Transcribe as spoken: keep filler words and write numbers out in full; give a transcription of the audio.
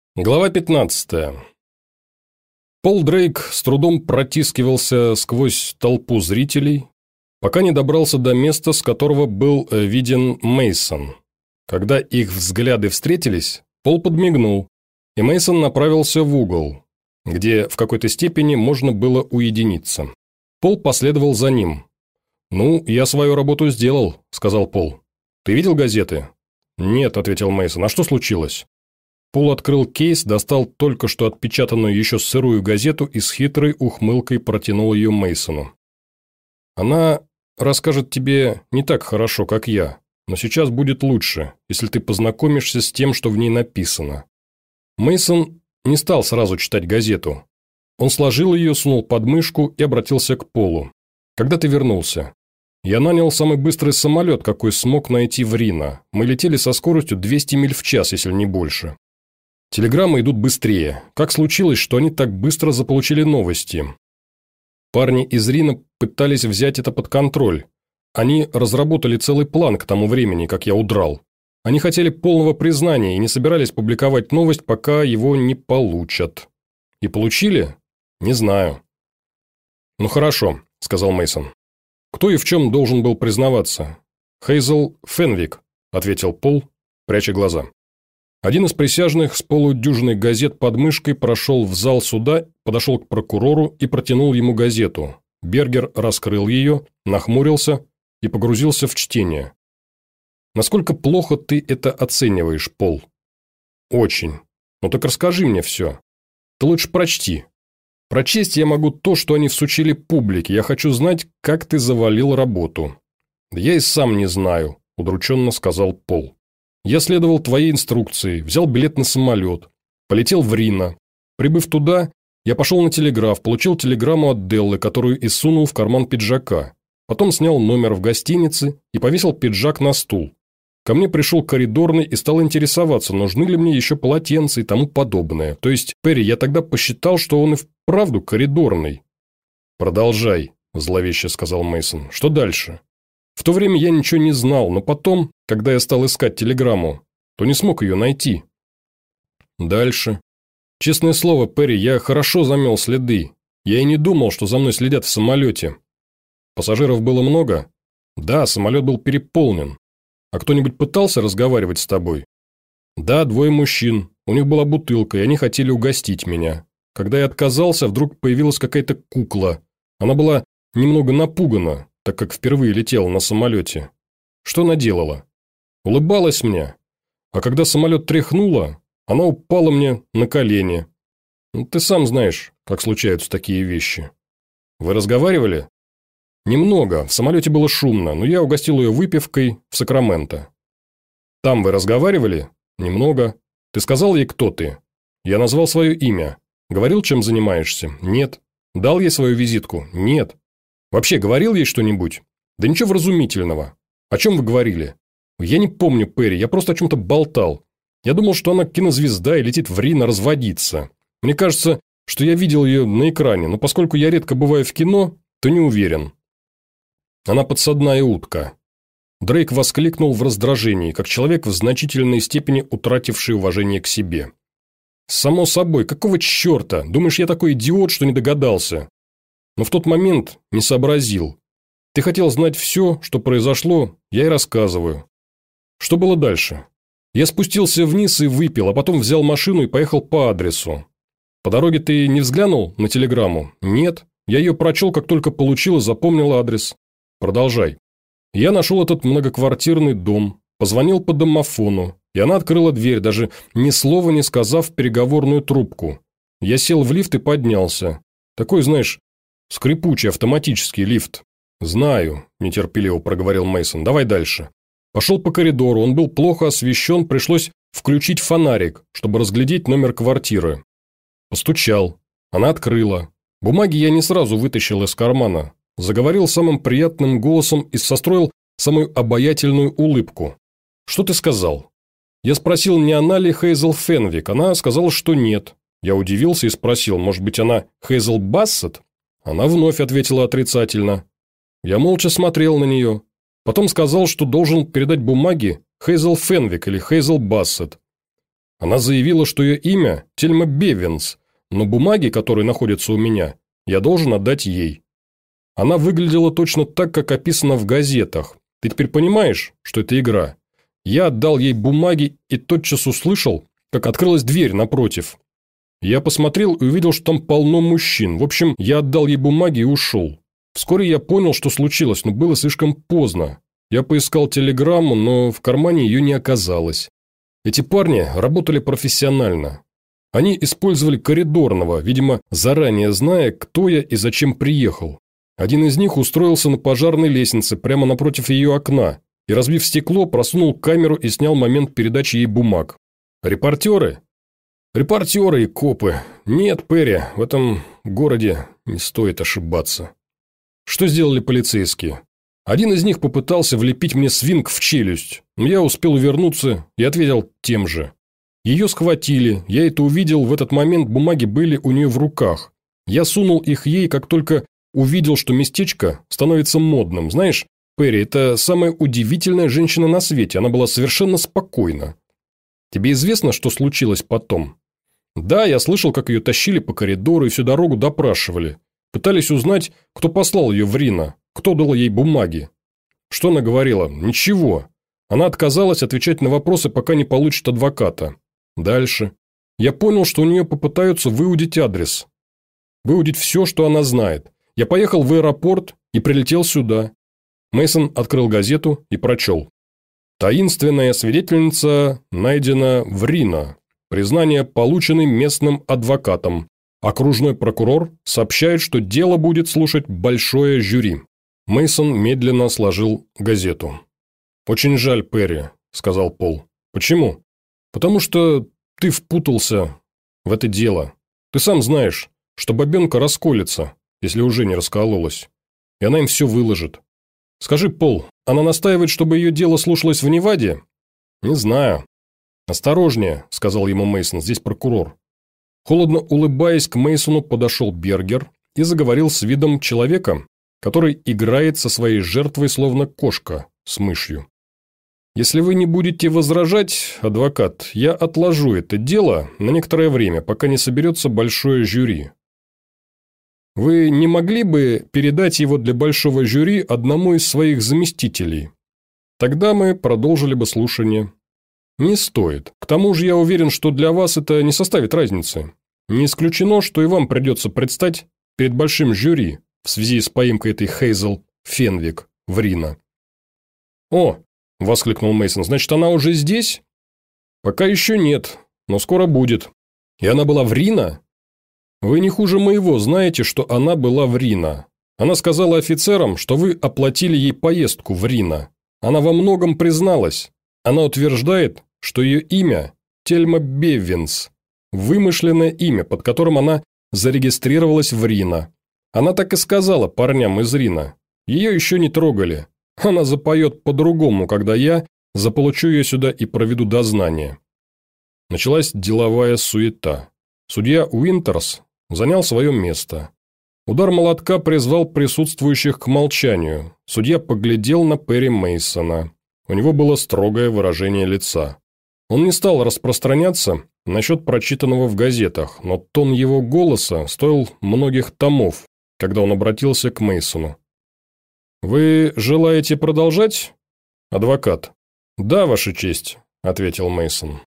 Глава пятнадцатая. Пол Дрейк с трудом протискивался сквозь толпу зрителей, пока не добрался до места, с которого был виден Мейсон. Когда их взгляды встретились, Пол подмигнул, и Мейсон направился в угол, где в какой-то степени можно было уединиться. Пол последовал за ним. «Ну, я свою работу сделал», — сказал Пол. «Ты видел газеты?» «Нет», — ответил Мейсон. «А что случилось?» Пол открыл кейс, достал только что отпечатанную еще сырую газету и с хитрой ухмылкой протянул ее Мейсону. «Она расскажет тебе не так хорошо, как я, но сейчас будет лучше, если ты познакомишься с тем, что в ней написано». Мейсон не стал сразу читать газету. Он сложил ее, сунул под мышку и обратился к Полу. «Когда ты вернулся?» «Я нанял самый быстрый самолет, какой смог найти в Рино. Мы летели со скоростью двести миль в час, если не больше. Телеграммы идут быстрее. Как случилось, что они так быстро заполучили новости? Парни из Рино пытались взять это под контроль. Они разработали целый план к тому времени, как я удрал. Они хотели полного признания и не собирались публиковать новость, пока его не получат. И получили? Не знаю». «Ну хорошо», — сказал Мейсон. «Кто и в чем должен был признаваться?» «Хейзел Фенвик», — ответил Пол, пряча глаза. Один из присяжных с полудюжиной газет под мышкой прошел в зал суда, подошел к прокурору и протянул ему газету. Бергер раскрыл ее, нахмурился и погрузился в чтение. «Насколько плохо ты это оцениваешь, Пол?» «Очень. Ну так расскажи мне все. Ты лучше прочти. Прочесть я могу то, что они всучили публике. Я хочу знать, как ты завалил работу». «Я и сам не знаю», – удрученно сказал Пол. «Я следовал твоей инструкции, взял билет на самолет, полетел в Рино. Прибыв туда, я пошел на телеграф, получил телеграмму от Деллы, которую и сунул в карман пиджака. Потом снял номер в гостинице и повесил пиджак на стул. Ко мне пришел коридорный и стал интересоваться, нужны ли мне еще полотенца и тому подобное. То есть, Перри, я тогда посчитал, что он и вправду коридорный». «Продолжай», – зловеще сказал Мейсон. «Что дальше?» «В то время я ничего не знал, но потом, когда я стал искать телеграмму, то не смог ее найти». «Дальше. Честное слово, Перри, я хорошо замел следы. Я и не думал, что за мной следят в самолете. Пассажиров было много?» «Да, самолет был переполнен. А кто-нибудь пытался разговаривать с тобой?» «Да, двое мужчин. У них была бутылка, и они хотели угостить меня. Когда я отказался, вдруг появилась какая-то кукла. Она была немного напугана, так как впервые летела на самолете. Что она делала? Улыбалась мне. А когда самолет тряхнуло, она упала мне на колени. Ну, ты сам знаешь, как случаются такие вещи. Вы разговаривали?» «Немного. В самолете было шумно, но я угостил ее выпивкой в Сакраменто». «Там вы разговаривали?» «Немного. Ты сказал ей, кто ты?» «Я назвал свое имя. Говорил, чем занимаешься?» «Нет». «Дал ей свою визитку?» «Нет». «Вообще говорил ей что-нибудь?» «Да ничего вразумительного». «О чем вы говорили?» «Я не помню, Перри, я просто о чем-то болтал. Я думал, что она кинозвезда и летит в Рино разводиться. Мне кажется, что я видел ее на экране, но поскольку я редко бываю в кино, то не уверен». «Она подсадная утка». Дрейк воскликнул в раздражении, как человек в значительной степени утративший уважение к себе. «Само собой, какого черта? Думаешь, я такой идиот, что не догадался?» Но в тот момент не сообразил. Ты хотел знать все, что произошло, я и рассказываю. Что было дальше? Я спустился вниз и выпил, а потом взял машину и поехал по адресу. По дороге ты не взглянул на телеграмму? Нет. Я ее прочел, как только получил и запомнил адрес. Продолжай. Я нашел этот многоквартирный дом, позвонил по домофону, и она открыла дверь, даже ни слова не сказав в переговорную трубку. Я сел в лифт и поднялся. Такой, знаешь, скрипучий автоматический лифт. «Знаю», – нетерпеливо проговорил Мейсон. «Давай дальше». Пошел по коридору, он был плохо освещен, пришлось включить фонарик, чтобы разглядеть номер квартиры. Постучал. Она открыла. Бумаги я не сразу вытащил из кармана. Заговорил самым приятным голосом и состроил самую обаятельную улыбку. «Что ты сказал?» Я спросил, не она ли Хейзел Фенвик. Она сказала, что нет. Я удивился и спросил, может быть, она Хейзел Бассет? Она вновь ответила отрицательно. Я молча смотрел на нее. Потом сказал, что должен передать бумаги Хейзел Фенвик или Хейзел Бассет. Она заявила, что ее имя Тельма Бевинс, но бумаги, которые находятся у меня, я должен отдать ей. Она выглядела точно так, как описано в газетах. Ты теперь понимаешь, что это игра? Я отдал ей бумаги и тотчас услышал, как открылась дверь напротив. Я посмотрел и увидел, что там полно мужчин. В общем, я отдал ей бумаги и ушел. Вскоре я понял, что случилось, но было слишком поздно. Я поискал телеграмму, но в кармане ее не оказалось. Эти парни работали профессионально. Они использовали коридорного, видимо, заранее зная, кто я и зачем приехал. Один из них устроился на пожарной лестнице прямо напротив ее окна и, разбив стекло, просунул камеру и снял момент передачи ей бумаг. Репортеры? Репортеры и копы. Нет, Перри, в этом городе не стоит ошибаться. Что сделали полицейские? Один из них попытался влепить мне свинг в челюсть, но я успел увернуться и ответил тем же. Ее схватили, я это увидел, в этот момент бумаги были у нее в руках. Я сунул их ей, как только увидел, что местечко становится модным. Знаешь, Перри, это самая удивительная женщина на свете, она была совершенно спокойна. Тебе известно, что случилось потом? Да, я слышал, как ее тащили по коридору и всю дорогу допрашивали. Пытались узнать, кто послал ее в Рино, кто дал ей бумаги. Что она говорила? Ничего. Она отказалась отвечать на вопросы, пока не получит адвоката. Дальше. Я понял, что у нее попытаются выудить адрес. Выудить все, что она знает. Я поехал в аэропорт и прилетел сюда. Мейсон открыл газету и прочел. Таинственная свидетельница найдена в Рино. Признание получено местным адвокатом. Окружной прокурор сообщает, что дело будет слушать большое жюри. Мейсон медленно сложил газету. «Очень жаль, Перри», – сказал Пол. «Почему?» «Потому что ты впутался в это дело. Ты сам знаешь, что бабенка расколется, если уже не раскололась. И она им все выложит. Скажи, Пол, она настаивает, чтобы ее дело слушалось в Неваде?» «Не знаю». «Осторожнее», – сказал ему Мейсон, – «здесь прокурор». Холодно улыбаясь, к Мейсону подошел Бергер и заговорил с видом человека, который играет со своей жертвой, словно кошка с мышью. «Если вы не будете возражать, адвокат, я отложу это дело на некоторое время, пока не соберется большое жюри. Вы не могли бы передать его для большого жюри одному из своих заместителей? Тогда мы продолжили бы слушание». «Не стоит. К тому же я уверен, что для вас это не составит разницы. Не исключено, что и вам придется предстать перед большим жюри в связи с поимкой этой Хейзел Фенвик в Рино». «О!» – воскликнул Мейсон. «Значит, она уже здесь?» «Пока еще нет, но скоро будет. И она была в Рино?» «Вы не хуже моего знаете, что она была в Рино. Она сказала офицерам, что вы оплатили ей поездку в Рино. Она во многом призналась. Она утверждает, что ее имя – Тельма Бевинс, вымышленное имя, под которым она зарегистрировалась в Рино. Она так и сказала парням из Рино. Ее еще не трогали. Она запоет по-другому, когда я заполучу ее сюда и проведу дознание». Началась деловая суета. Судья Уинтерс занял свое место. Удар молотка призвал присутствующих к молчанию. Судья поглядел на Перри Мейсона. У него было строгое выражение лица. Он не стал распространяться насчет прочитанного в газетах, но тон его голоса стоил многих томов, когда он обратился к Мейсону. «Вы желаете продолжать, адвокат?» «Да, Ваша честь», – ответил Мейсон.